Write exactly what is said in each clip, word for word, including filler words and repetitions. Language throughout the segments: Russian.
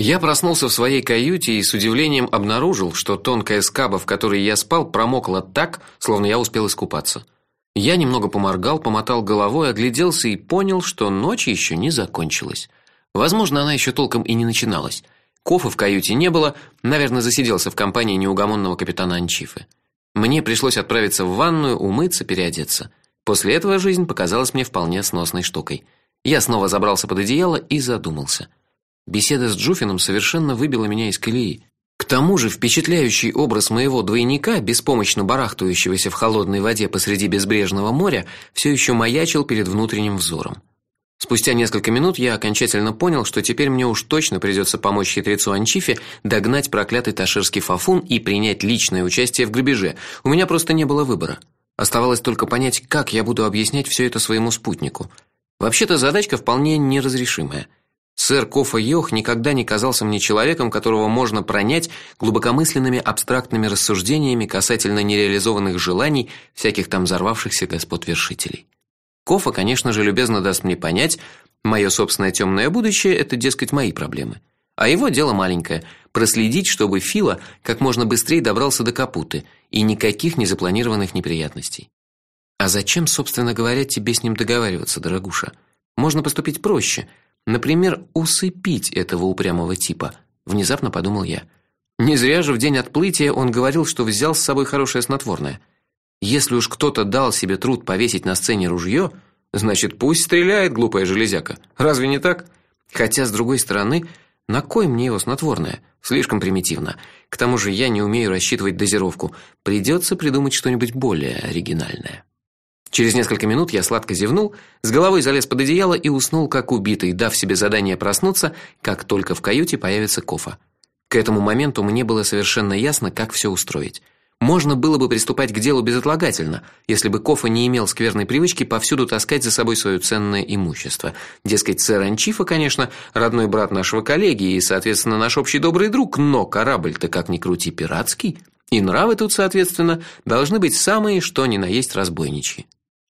Я проснулся в своей каюте и с удивлением обнаружил, что тонкая скаба, в которой я спал, промокла так, словно я успел искупаться. Я немного поморгал, помотал головой, огляделся и понял, что ночь еще не закончилась. Возможно, она еще толком и не начиналась. Кофе в каюте не было, наверное, засиделся в компании неугомонного капитана Анчифы. Мне пришлось отправиться в ванную, умыться, переодеться. После этого жизнь показалась мне вполне сносной штукой. Я снова забрался под одеяло и задумался. Беседа с Джуфином совершенно выбила меня из колеи. К тому же впечатляющий образ моего двойника, беспомощно барахтающегося в холодной воде посреди безбрежного моря, все еще маячил перед внутренним взором. Спустя несколько минут я окончательно понял, что теперь мне уж точно придется помочь хитрецу Анчифе догнать проклятый таширский фафун и принять личное участие в грабеже. У меня просто не было выбора. Оставалось только понять, как я буду объяснять все это своему спутнику. Вообще-то задачка вполне неразрешимая. Сэр Кофа Йох никогда не казался мне человеком, которого можно пронять глубокомысленными абстрактными рассуждениями касательно нереализованных желаний всяких там взорвавшихся господ-вершителей. Кофа, конечно же, любезно даст мне понять, мое собственное темное будущее это, дескать, мои проблемы. А его дело маленькое проследить, чтобы Фила как можно быстрее добрался до Капуты и никаких незапланированных неприятностей. А зачем, собственно говоря, тебе с ним договариваться, дорогуша? Можно поступить проще. Например, усыпить этого упрямого типа, внезапно подумал я. Не зря же в день отплытия он говорил, что взял с собой хорошее снотворное. Если уж кто-то дал себе труд повесить на сцене ружье, значит, пусть стреляет, глупая железяка. Разве не так? Хотя с другой стороны, на кой мне его снотворное? Слишком примитивно. К тому же я не умею рассчитывать дозировку. Придется придумать что-нибудь более оригинальное. Через несколько минут я сладко зевнул, с головой залез под одеяло и уснул как убитый, дав себе задание проснуться, как только в каюте появится Кофа. К этому моменту мне было совершенно ясно, как все устроить. Можно было бы приступать к делу безотлагательно, если бы Кофа не имел скверной привычки повсюду таскать за собой свое ценное имущество. Дескать, сэр Анчифа, конечно, родной брат нашего коллеги и, соответственно, наш общий добрый друг, но корабль-то как ни крути пиратский, и нравы тут, соответственно, должны быть самые, что ни на есть разбойничьи.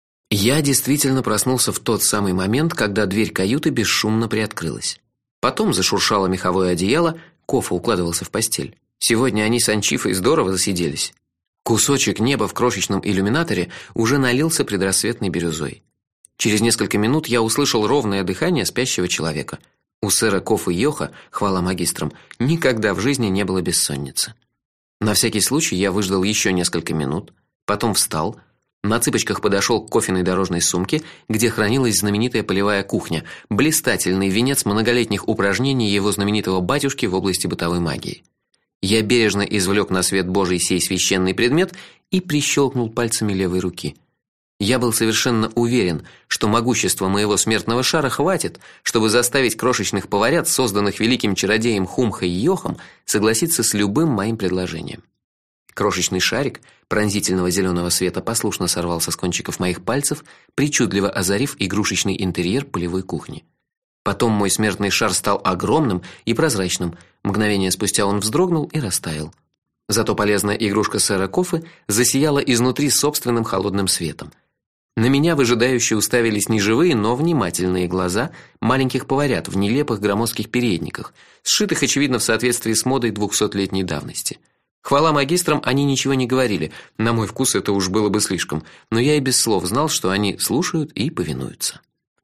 Я действительно проснулся в тот самый момент, когда дверь каюты бесшумно приоткрылась. Потом зашуршало меховое одеяло, Кофа укладывался в постель. Сегодня они с Анчифой здорово засиделись. Кусочек неба в крошечном иллюминаторе уже налился предрассветной бирюзой. Через несколько минут я услышал ровное дыхание спящего человека. У сэра Кофы Йоха, хвала магистрам, никогда в жизни не было бессонницы. На всякий случай я выждал еще несколько минут, потом встал, на цыпочках подошел к кофейной дорожной сумке, где хранилась знаменитая полевая кухня, блистательный венец многолетних упражнений его знаменитого батюшки в области бытовой магии. Я бережно извлек на свет Божий сей священный предмет и прищелкнул пальцами левой руки. Я был совершенно уверен, что могущества моего смертного шара хватит, чтобы заставить крошечных поварят, созданных великим чародеем Хумхой Йохом, согласиться с любым моим предложением. Крошечный шарик пронзительного зеленого света послушно сорвался с кончиков моих пальцев, причудливо озарив игрушечный интерьер полевой кухни. Потом мой смертный шар стал огромным и прозрачным. Мгновение спустя он вздрогнул и растаял. Зато полезная игрушка сэра Кофы засияла изнутри собственным холодным светом. На меня выжидающе уставились не живые, но внимательные глаза маленьких поварят в нелепых громоздких передниках, сшитых очевидно в соответствии с модой двухсотлетней давности. Хвала магистрам, они ничего не говорили. На мой вкус это уж было бы слишком, но я и без слов знал, что они слушают и повинуются.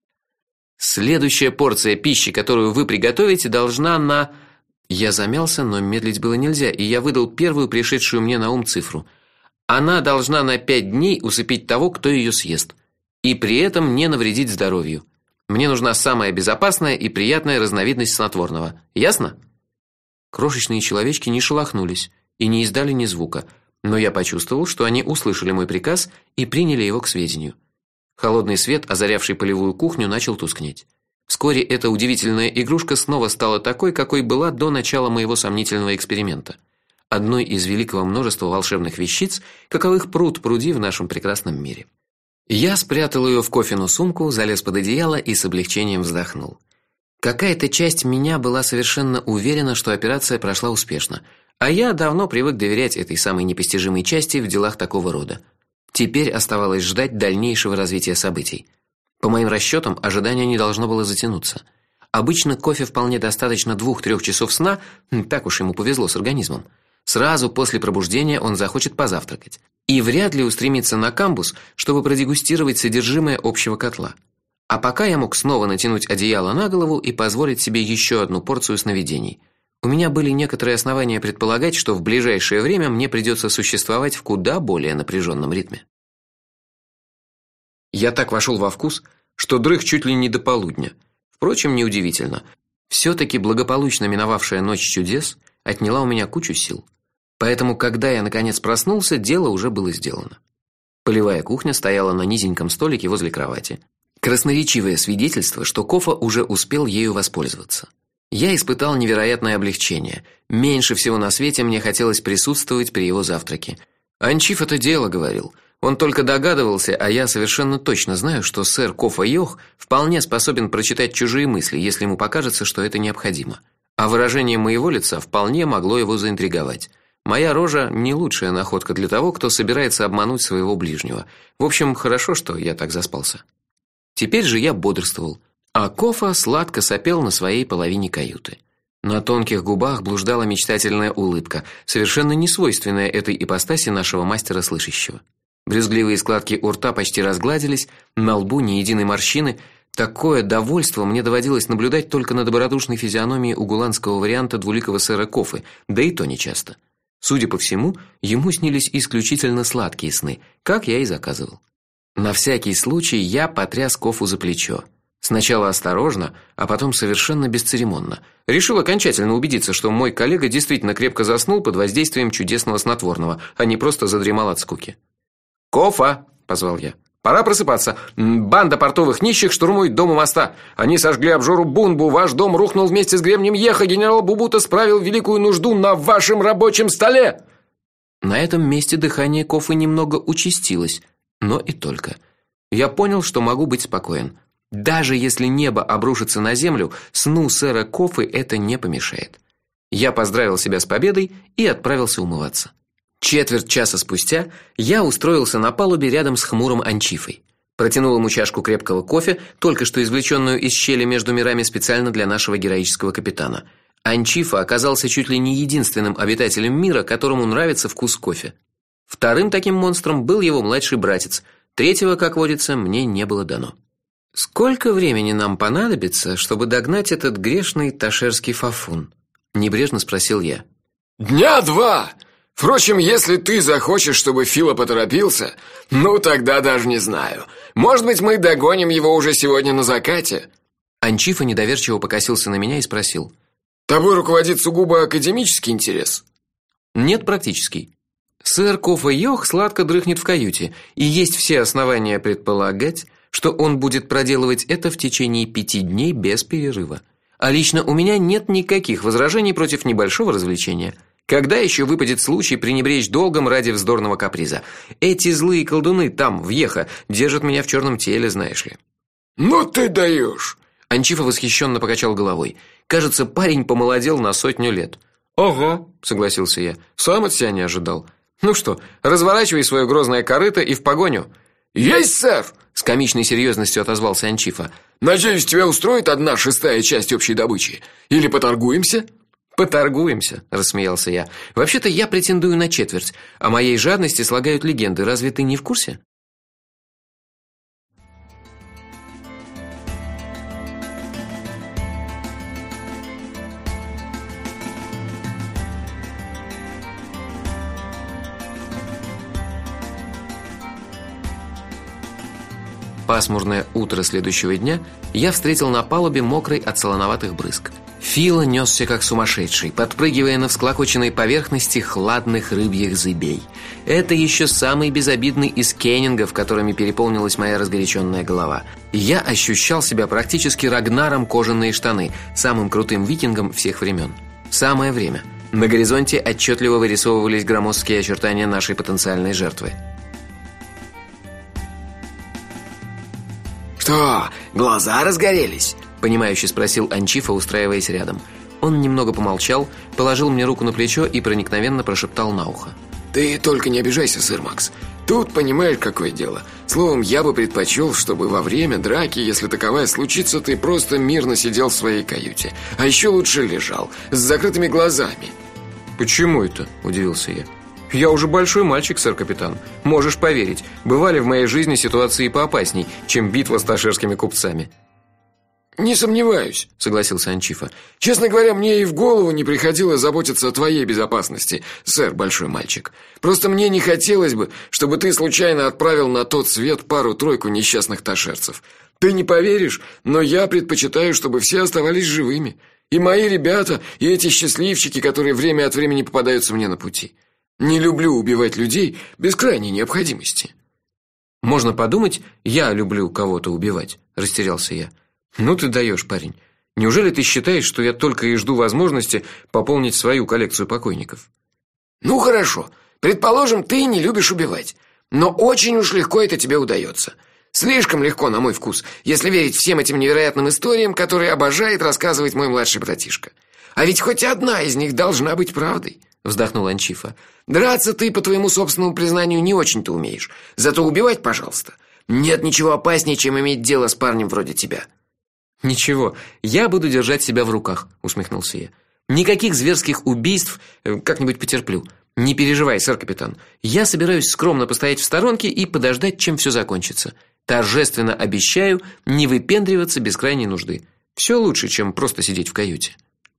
Следующая порция пищи, которую вы приготовите, должна на Я замялся, но медлить было нельзя, и я выдал первую пришедшую мне на ум цифру. Она должна на пять дней усыпить того, кто ее съест, и при этом не навредить здоровью. Мне нужна самая безопасная и приятная разновидность снотворного. Ясно? Крошечные человечки не шелохнулись и не издали ни звука, но я почувствовал, что они услышали мой приказ и приняли его к сведению. Холодный свет, озарявший полевую кухню, начал тускнеть. Вскоре эта удивительная игрушка снова стала такой, какой была до начала моего сомнительного эксперимента. Одной из великого множества волшебных вещиц, каковых пруд-пруди в нашем прекрасном мире. Я спрятал ее в кофейную сумку, залез под одеяло и с облегчением вздохнул. Какая-то часть меня была совершенно уверена, что операция прошла успешно, а я давно привык доверять этой самой непостижимой части в делах такого рода. Теперь оставалось ждать дальнейшего развития событий. По моим расчетам, ожидание не должно было затянуться. Обычно кофе вполне достаточно двух-трёх часов сна, так уж ему повезло с организмом. Сразу после пробуждения он захочет позавтракать и вряд ли устремится на камбус, чтобы продегустировать содержимое общего котла. А пока я мог снова натянуть одеяло на голову и позволить себе еще одну порцию сновидений. У меня были некоторые основания предполагать, что в ближайшее время мне придется существовать в куда более напряженном ритме. Я так вошел во вкус, что дрых чуть ли не до полудня. Впрочем, неудивительно. все таки благополучно миновавшая ночь чудес отняла у меня кучу сил. Поэтому, когда я наконец проснулся, дело уже было сделано. Полевая кухня стояла на низеньком столике возле кровати. Красноречивое свидетельство, что Кофа уже успел ею воспользоваться. Я испытал невероятное облегчение. Меньше всего на свете мне хотелось присутствовать при его завтраке. Анчиф это дело говорил. Он только догадывался, а я совершенно точно знаю, что сэр Кофа Йох вполне способен прочитать чужие мысли, если ему покажется, что это необходимо. А выражение моего лица вполне могло его заинтриговать. Моя рожа не лучшая находка для того, кто собирается обмануть своего ближнего. В общем, хорошо, что я так заспался. Теперь же я бодрствовал, а Кофа сладко сопел на своей половине каюты. На тонких губах блуждала мечтательная улыбка, совершенно несвойственная этой ипостаси нашего мастера слышащего. Брюзгливые складки у рта почти разгладились, на лбу ни единой морщины. Такое довольство мне доводилось наблюдать только на добродушной физиономии угуланского варианта двуликого сэра Кофы, да и то нечасто. Судя по всему, ему снились исключительно сладкие сны, как я и заказывал. На всякий случай я потряс Кофу за плечо. Сначала осторожно, а потом совершенно бесцеремонно. Решил окончательно убедиться, что мой коллега действительно крепко заснул под воздействием чудесного снотворного, а не просто задремал от скуки. «Кофа!» – позвал я. «Пора просыпаться. Банда портовых нищих штурмует дом у моста. Они сожгли обжору Бунбу. Ваш дом рухнул вместе с гребнем Еха. Генерал Бубута справил великую нужду на вашем рабочем столе!» На этом месте дыхание Кофы немного участилось, но и только. Я понял, что могу быть спокоен. Даже если небо обрушится на землю, сну сэра Кофы это не помешает. Я поздравил себя с победой и отправился умываться. Четверть часа спустя я устроился на палубе рядом с хмурым Анчифой. Протянул ему чашку крепкого кофе, только что извлеченную из щели между мирами специально для нашего героического капитана. Анчифа оказался чуть ли не единственным обитателем мира, которому нравится вкус кофе. Вторым таким монстром был его младший братец. Третьего, как водится, мне не было дано. Сколько времени нам понадобится, чтобы догнать этот грешный ташерский фафун? Небрежно спросил я. Дня два. Впрочем, если ты захочешь, чтобы Фила поторопился, ну тогда даже не знаю. Может быть, мы догоним его уже сегодня на закате. Анчифа недоверчиво покосился на меня и спросил: тобой руководит сугубо академический интерес? Нет, практический. Сэр Кофа Йох сладко дрыхнет в каюте, и есть все основания предполагать, что он будет проделывать это в течение пяти дней без перерыва. А лично у меня нет никаких возражений против небольшого развлечения. Когда еще выпадет случай пренебречь долгом ради вздорного каприза? Эти злые колдуны там, в Еха, держат меня в черном теле, знаешь ли. Ну ты даешь. Анчифа восхищенно покачал головой. Кажется, парень помолодел на сотню лет. Ого, согласился я. Сам от себя не ожидал. Ну что, разворачивай свое грозное корыто и в погоню. Есть, сэр, с комичной серьезностью отозвался Анчифа. Надеюсь, тебя устроит одна шестая часть общей добычи. Или поторгуемся? Поторгуемся, рассмеялся я. Вообще-то я претендую на четверть, о моей жадности слагают легенды. Разве ты не в курсе? Пасмурное утро следующего дня я встретил на палубе мокрый от солоноватых брызг. Фила нёсся как сумасшедший, подпрыгивая на всклокоченной поверхности хладных рыбьих зыбей. Это еще самый безобидный из кеннингов, которыми переполнилась моя разгоряченная голова. Я ощущал себя практически Рагнаром кожаные штаны, самым крутым викингом всех времен. Самое время. На горизонте отчетливо вырисовывались громоздкие очертания нашей потенциальной жертвы. Что, глаза разгорелись? Понимающе спросил Анчифа, устраиваясь рядом. Он немного помолчал, положил мне руку на плечо и проникновенно прошептал на ухо: ты только не обижайся, сэр Макс. Тут понимаешь, какое дело. Словом, я бы предпочел, чтобы во время драки, если таковая случится, ты просто мирно сидел в своей каюте. А еще лучше лежал, с закрытыми глазами. Почему это? Удивился я. Я уже большой мальчик, сэр-капитан. Можешь поверить, бывали в моей жизни ситуации поопасней, чем битва с ташерскими купцами. Не сомневаюсь, согласился Анчифа. Честно говоря, мне и в голову не приходило заботиться о твоей безопасности, сэр, большой мальчик. Просто мне не хотелось бы, чтобы ты случайно отправил на тот свет пару-тройку несчастных ташерцев. Ты не поверишь, но я предпочитаю, чтобы все оставались живыми. И мои ребята, и эти счастливчики, которые время от времени попадаются мне на пути. Не люблю убивать людей без крайней необходимости. Можно подумать, я люблю кого-то убивать, растерялся я. Ну ты даешь, парень. Неужели ты считаешь, что я только и жду возможности пополнить свою коллекцию покойников? Ну хорошо. Предположим, ты не любишь убивать, но очень уж легко это тебе удается. Слишком легко, на мой вкус, если верить всем этим невероятным историям, которые обожает рассказывать мой младший братишка. А ведь хоть одна из них должна быть правдой, вздохнул Анчифа. Драться ты, по твоему собственному признанию, не очень-то умеешь. Зато убивать, пожалуйста. Нет ничего опаснее, чем иметь дело с парнем вроде тебя. Ничего, я буду держать себя в руках, усмехнулся я. Никаких зверских убийств, как-нибудь потерплю. Не переживай, сэр-капитан. Я собираюсь скромно постоять в сторонке и подождать, чем все закончится. Торжественно обещаю не выпендриваться без крайней нужды. Все лучше, чем просто сидеть в каюте.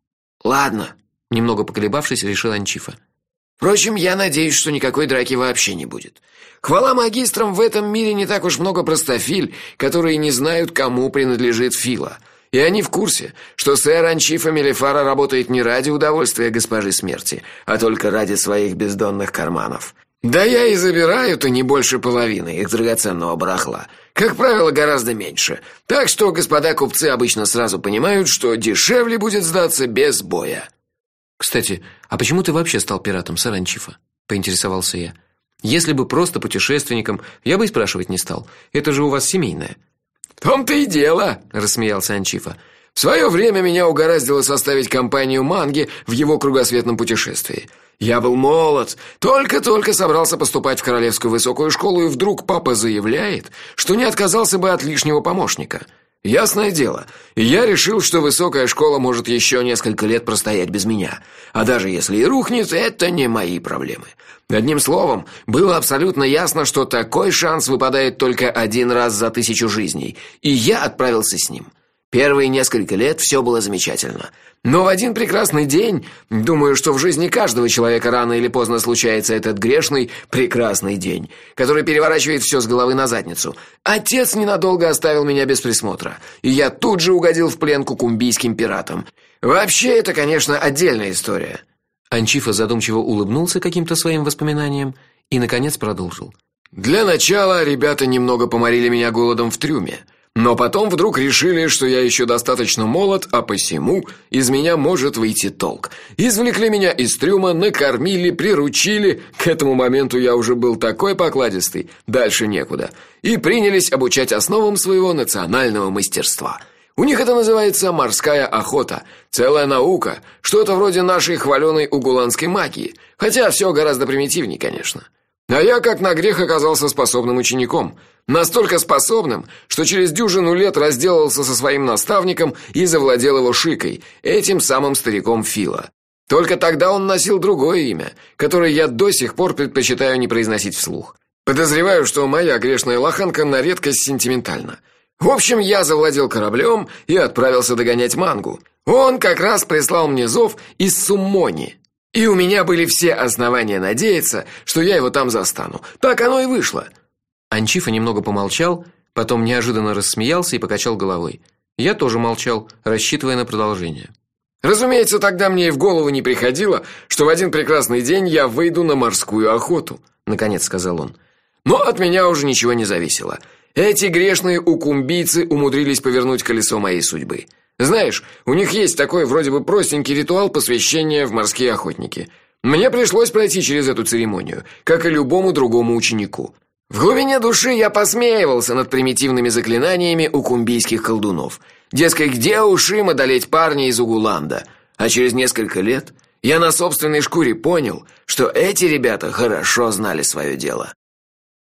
Ладно, немного поколебавшись, решил Анчифа. Впрочем, я надеюсь, что никакой драки вообще не будет. Хвала магистрам, в этом мире не так уж много простофиль, которые не знают, кому принадлежит Фила. И они в курсе, что сэр Анчифа Мелифара работает не ради удовольствия госпожи смерти, а только ради своих бездонных карманов. Да я и забираю-то не больше половины их драгоценного барахла. Как правило, гораздо меньше. Так что господа купцы обычно сразу понимают, что дешевле будет сдаться без боя. Кстати, а почему ты вообще стал пиратом, сэр Анчифа? Поинтересовался я. Если бы просто путешественником, я бы и спрашивать не стал. Это же у вас семейное. В том-то и дело, рассмеялся Анчифа. В свое время меня угораздило составить компанию Манги в его кругосветном путешествии. Я был молод, только-только собрался поступать в Королевскую высокую школу, и вдруг папа заявляет, что не отказался бы от лишнего помощника. Ясное дело, я решил, что высокая школа может еще несколько лет простоять без меня. А даже если и рухнет, это не мои проблемы. Одним словом, было абсолютно ясно, что такой шанс выпадает только один раз за тысячу жизней, и я отправился с ним. Первые несколько лет все было замечательно. Но в один прекрасный день, думаю, что в жизни каждого человека рано или поздно случается этот грешный прекрасный день, который переворачивает все с головы на задницу. Отец ненадолго оставил меня без присмотра, и я тут же угодил в плен кукумбийским пиратам. Вообще, это, конечно, отдельная история. Анчифа задумчиво улыбнулся каким-то своим воспоминаниям и наконец продолжил. Для начала ребята немного поморили меня голодом в трюме. Но потом вдруг решили, что я еще достаточно молод, а посему из меня может выйти толк. Извлекли меня из трюма, накормили, приручили. К этому моменту я уже был такой покладистый, дальше некуда. И принялись обучать основам своего национального мастерства. У них это называется морская охота. Целая наука, что-то вроде нашей хваленой угуланской магии. Хотя все гораздо примитивнее, конечно. А я, как на грех, оказался способным учеником. Настолько способным, что через дюжину лет разделался со своим наставником и завладел его шикой, этим самым стариком Фила. Только тогда он носил другое имя, которое я до сих пор предпочитаю не произносить вслух. Подозреваю, что моя грешная лоханка на редкость сентиментальна. В общем, я завладел кораблем и отправился догонять Мангу. Он как раз прислал мне зов из Суммони. И у меня были все основания надеяться, что я его там застану. Так оно и вышло. Анчифа немного помолчал, потом неожиданно рассмеялся и покачал головой. Я тоже молчал, рассчитывая на продолжение. Разумеется, тогда мне и в голову не приходило, что в один прекрасный день я выйду на морскую охоту, наконец сказал он. Но от меня уже ничего не зависело. Эти грешные укумбийцы умудрились повернуть колесо моей судьбы. Знаешь, у них есть такой вроде бы простенький ритуал посвящения в морские охотники. Мне пришлось пройти через эту церемонию, как и любому другому ученику. В глубине души я посмеивался над примитивными заклинаниями укумбийских колдунов. Дескать, где уж им одолеть парня из Угуланда? А через несколько лет я на собственной шкуре понял, что эти ребята хорошо знали свое дело.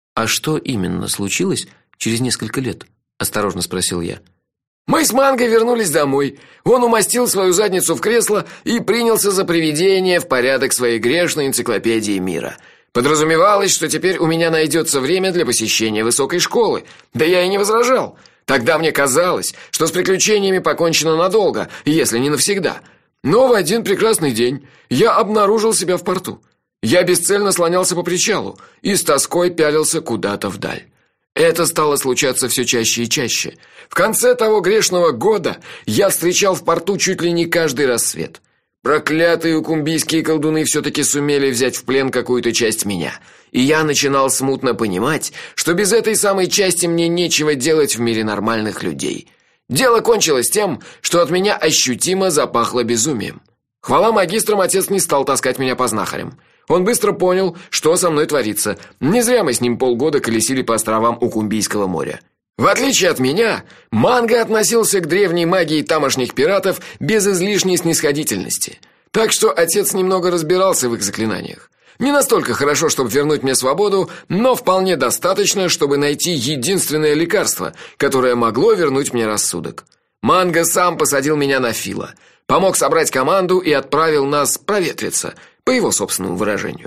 А что именно случилось через несколько лет? Осторожно спросил я. Мы с Манго вернулись домой. Он умастил свою задницу в кресло и принялся за приведение в порядок своей грешной энциклопедии мира. Подразумевалось, что теперь у меня найдется время для посещения высокой школы. Да я и не возражал. Тогда мне казалось, что с приключениями покончено надолго, если не навсегда. Но в один прекрасный день я обнаружил себя в порту. Я бесцельно слонялся по причалу и с тоской пялился куда-то вдаль. Это стало случаться все чаще и чаще. В конце того грешного года я встречал в порту чуть ли не каждый рассвет. Проклятые укумбийские колдуны все таки сумели взять в плен какую-то часть меня. И я начинал смутно понимать, что без этой самой части мне нечего делать в мире нормальных людей. Дело кончилось тем, что от меня ощутимо запахло безумием. Хвала магистрам, отец не стал таскать меня по знахарям. Он быстро понял, что со мной творится. Не зря мы с ним полгода колесили по островам Укумбийского моря. В отличие от меня, Манго относился к древней магии тамошних пиратов без излишней снисходительности. Так что отец немного разбирался в их заклинаниях. Не настолько хорошо, чтобы вернуть мне свободу, но вполне достаточно, чтобы найти единственное лекарство, которое могло вернуть мне рассудок. Манго сам посадил меня на Фила, помог собрать команду и отправил нас проветриться, по его собственному выражению.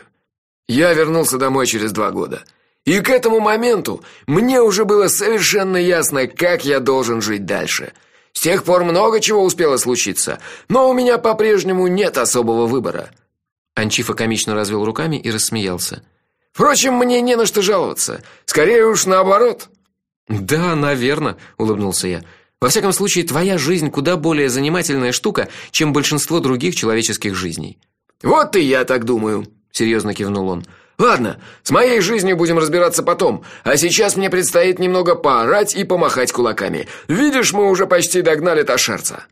Я вернулся домой через два года. И к этому моменту мне уже было совершенно ясно, как я должен жить дальше. С тех пор много чего успело случиться, но у меня по-прежнему нет особого выбора. Анчифа комично развел руками и рассмеялся. Впрочем, мне не на что жаловаться. Скорее уж наоборот. Да, наверное, улыбнулся я. Во всяком случае, твоя жизнь куда более занимательная штука, чем большинство других человеческих жизней. Вот и я так думаю, серьезно кивнул он. Ладно, с моей жизнью будем разбираться потом, а сейчас мне предстоит немного поорать и помахать кулаками. Видишь, мы уже почти догнали ташерца.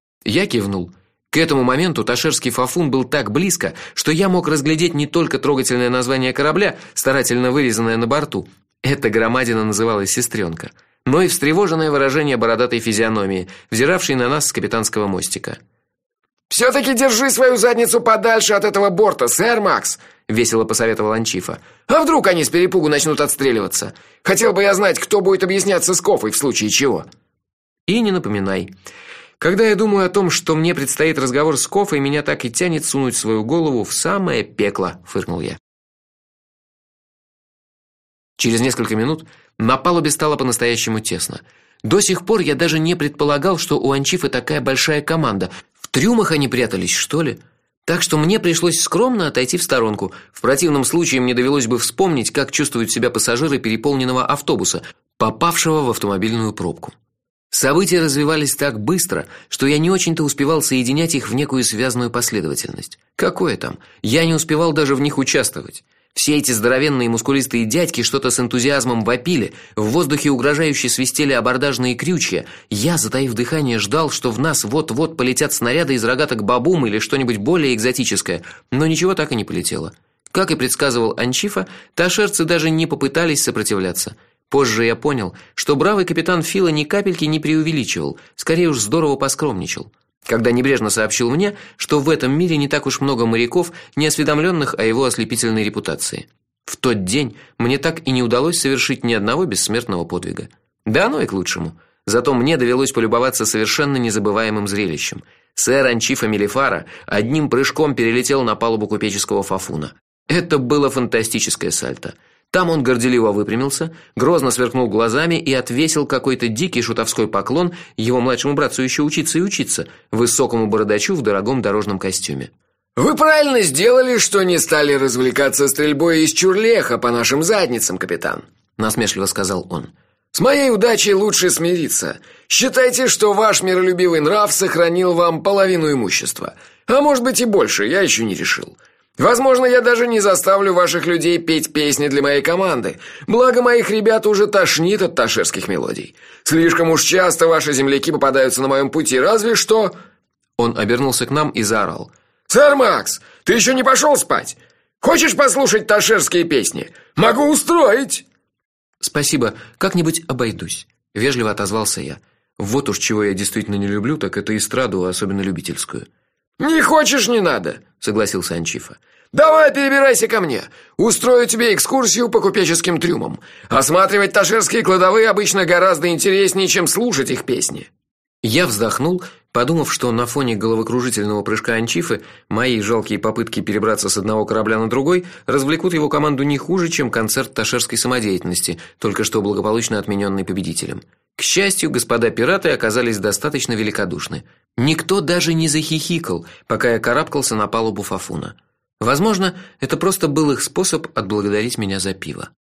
Я кивнул. К этому моменту ташерский фафун был так близко, что я мог разглядеть не только трогательное название корабля, старательно вырезанное на борту. Эта громадина называлась Сестренка, но и встревоженное выражение бородатой физиономии, взиравшей на нас с капитанского мостика. все таки держи свою задницу подальше от этого борта, сэр Макс, весело посоветовал Анчифа. А вдруг они с перепугу начнут отстреливаться? Хотел бы я знать, кто будет объясняться с Кофой в случае чего. И не напоминай. Когда я думаю о том, что мне предстоит разговор с Кофой, меня так и тянет сунуть свою голову в самое пекло, фыркнул я. Через несколько минут на палубе стало по-настоящему тесно. До сих пор я даже не предполагал, что у Анчифы такая большая команда. В трюмах они прятались, что ли? Так что мне пришлось скромно отойти в сторонку. В противном случае мне довелось бы вспомнить, как чувствуют себя пассажиры переполненного автобуса, попавшего в автомобильную пробку. События развивались так быстро, что я не очень-то успевал соединять их в некую связанную последовательность. Какое там? Я не успевал даже в них участвовать. Все эти здоровенные мускулистые дядьки что-то с энтузиазмом вопили, в воздухе угрожающе свистели абордажные крючья. Я, затаив дыхание, ждал, что в нас вот-вот полетят снаряды из рогаток бабум или что-нибудь более экзотическое, но ничего так и не полетело. Как и предсказывал Анчифа, ташерцы даже не попытались сопротивляться. Позже я понял, что бравый капитан Фила ни капельки не преувеличивал, скорее уж здорово поскромничал, когда небрежно сообщил мне, что в этом мире не так уж много моряков, не осведомленных о его ослепительной репутации. В тот день мне так и не удалось совершить ни одного бессмертного подвига. Да оно и к лучшему. Зато мне довелось полюбоваться совершенно незабываемым зрелищем. Сэр Анчифа Мелифара одним прыжком перелетел на палубу купеческого фафуна. Это было фантастическое сальто. Там он горделиво выпрямился, грозно сверкнул глазами и отвесил какой-то дикий шутовской поклон его младшему братцу еще учиться и учиться, высокому бородачу в дорогом дорожном костюме. Вы правильно сделали, что не стали развлекаться стрельбой из чурлеха по нашим задницам, капитан, насмешливо сказал он. С моей удачей лучше смириться. Считайте, что ваш миролюбивый нрав сохранил вам половину имущества, а может быть и больше, я еще не решил. Возможно, я даже не заставлю ваших людей петь песни для моей команды. Благо моих ребят уже тошнит от ташерских мелодий. Слишком уж часто ваши земляки попадаются на моем пути, разве что. Он обернулся к нам и заорал: "Сэр Макс, ты еще не пошел спать? Хочешь послушать ташерские песни? Могу устроить". "Спасибо, как-нибудь обойдусь", вежливо отозвался я. Вот уж чего я действительно не люблю, так это эстраду, особенно любительскую. Не хочешь, не надо, согласился Анчифа. Давай перебирайся ко мне. Устрою тебе экскурсию по купеческим трюмам. Осматривать ташерские кладовые обычно гораздо интереснее, чем слушать их песни. Я вздохнул, подумав, что на фоне головокружительного прыжка Анчифы мои жалкие попытки перебраться с одного корабля на другой развлекут его команду не хуже, чем концерт ташерской самодеятельности, только что благополучно отмененный победителем. К счастью, господа пираты оказались достаточно великодушны. Никто даже не захихикал, пока я карабкался на палубу Фафуна. Возможно, это просто был их способ отблагодарить меня за пиво.